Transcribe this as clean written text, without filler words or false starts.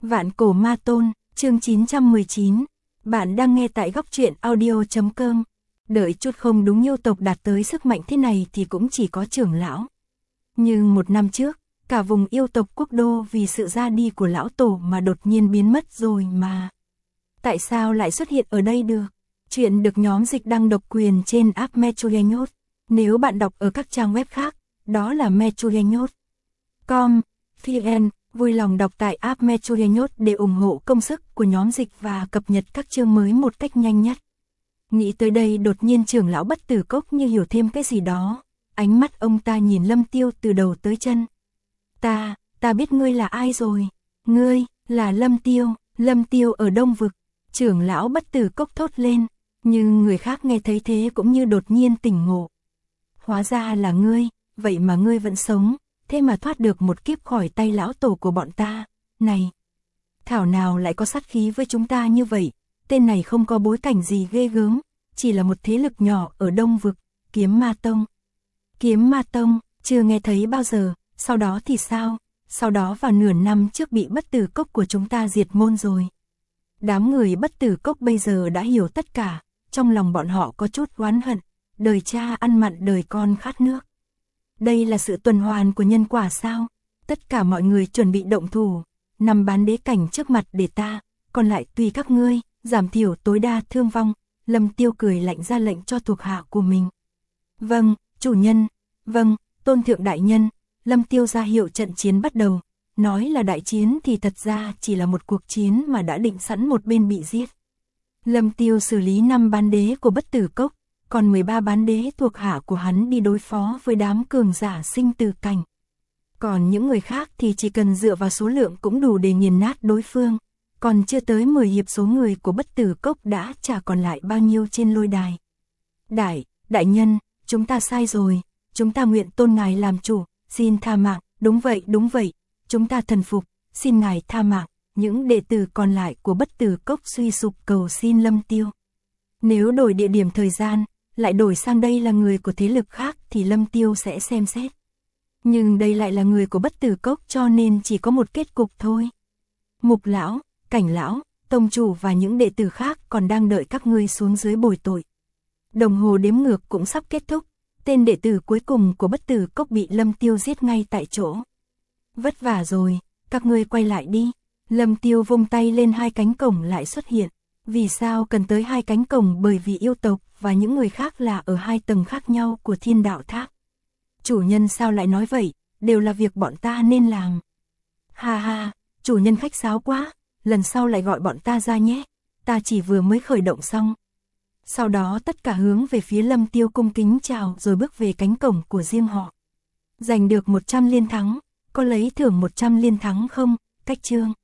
Vạn cổ ma tôn, chương 919. Bạn đang nghe tại góc truyện audio.com. Đợi chút không đúng yêu tộc đạt tới sức mạnh thế này thì cũng chỉ có trưởng lão. Nhưng một năm trước, cả vùng yêu tộc quốc đô vì sự ra đi của lão tổ mà đột nhiên biến mất rồi mà. Tại sao lại xuất hiện ở đây được? Chuyện được nhóm dịch đăng độc quyền trên app Metrogenhot. Nếu bạn đọc ở các trang web khác, đó là Metrogenhot.com, vn. Vui lòng đọc tại app Metrogenhot để ủng hộ công sức của nhóm dịch và cập nhật các chương mới một cách nhanh nhất. Nghĩ tới đây đột nhiên trưởng lão Bất Tử Cốc như hiểu thêm cái gì đó. Ánh mắt ông ta nhìn Lâm Tiêu từ đầu tới chân. Ta biết ngươi là ai rồi. Ngươi, là Lâm Tiêu ở Đông Vực. Trưởng lão Bất Tử Cốc thốt lên. Nhưng người khác nghe thấy thế cũng như đột nhiên tỉnh ngộ. Hóa ra là ngươi, vậy mà ngươi vẫn sống. Thế mà thoát được một kiếp khỏi tay lão tổ của bọn ta. Này, thảo nào lại có sát khí với chúng ta như vậy. Tên này không có bối cảnh gì ghê gớm, chỉ là một thế lực nhỏ ở Đông Vực, Kiếm Ma Tông. Kiếm Ma Tông, chưa nghe thấy bao giờ, sau đó thì sao? Sau đó vào nửa năm trước bị Bất Tử Cốc của chúng ta diệt môn rồi. Đám người Bất Tử Cốc bây giờ đã hiểu tất cả, trong lòng bọn họ có chút oán hận, đời cha ăn mặn đời con khát nước. Đây là sự tuần hoàn của nhân quả sao? Tất cả mọi người chuẩn bị động thủ, nằm bán đế cảnh trước mặt để ta, còn lại tùy các ngươi, giảm thiểu tối đa thương vong. Lâm Tiêu cười lạnh ra lệnh cho thuộc hạ của mình. Vâng, chủ nhân. Vâng, tôn thượng đại nhân. Lâm Tiêu ra hiệu trận chiến bắt đầu. Nói là đại chiến thì thật ra chỉ là một cuộc chiến mà đã định sẵn một bên bị giết. Lâm Tiêu xử lý 5 bán đế của Bất Tử Cốc, còn 13 bán đế thuộc hạ của hắn đi đối phó với đám cường giả sinh tử cảnh. Còn những người khác thì chỉ cần dựa vào số lượng cũng đủ để nghiền nát đối phương. Còn chưa tới 10 hiệp số người của Bất Tử Cốc đã chả còn lại bao nhiêu trên lôi đài. Đại nhân, chúng ta sai rồi, chúng ta nguyện tôn ngài làm chủ, xin tha mạng. Đúng vậy, chúng ta thần phục, xin ngài tha mạng. Những đệ tử còn lại của Bất Tử Cốc suy sụp cầu xin Lâm Tiêu. Nếu đổi địa điểm thời gian, lại đổi sang đây là người của thế lực khác thì Lâm Tiêu sẽ xem xét. Nhưng đây lại là người của Bất Tử Cốc cho nên chỉ có một kết cục thôi. Mục lão, Cảnh lão, tông chủ và những đệ tử khác còn đang đợi các ngươi xuống dưới bồi tội. Đồng hồ đếm ngược cũng sắp kết thúc, tên đệ tử cuối cùng của Bất Tử Cốc bị Lâm Tiêu giết ngay tại chỗ. Vất vả rồi, các ngươi quay lại đi. Lâm Tiêu vung tay lên 2 cánh cổng lại xuất hiện. Vì sao cần tới 2 cánh cổng? Bởi vì yêu tộc và những người khác là ở 2 tầng khác nhau của Thiên Đạo Tháp. Chủ nhân sao lại nói vậy, đều là việc bọn ta nên làm. Ha, chủ nhân khách sáo quá, lần sau lại gọi bọn ta ra nhé, ta chỉ vừa mới khởi động xong. Sau đó tất cả hướng về phía Lâm Tiêu cung kính chào rồi bước về cánh cổng của riêng họ. Giành được 100 liên thắng, có lấy thưởng 100 liên thắng không? Cách chương.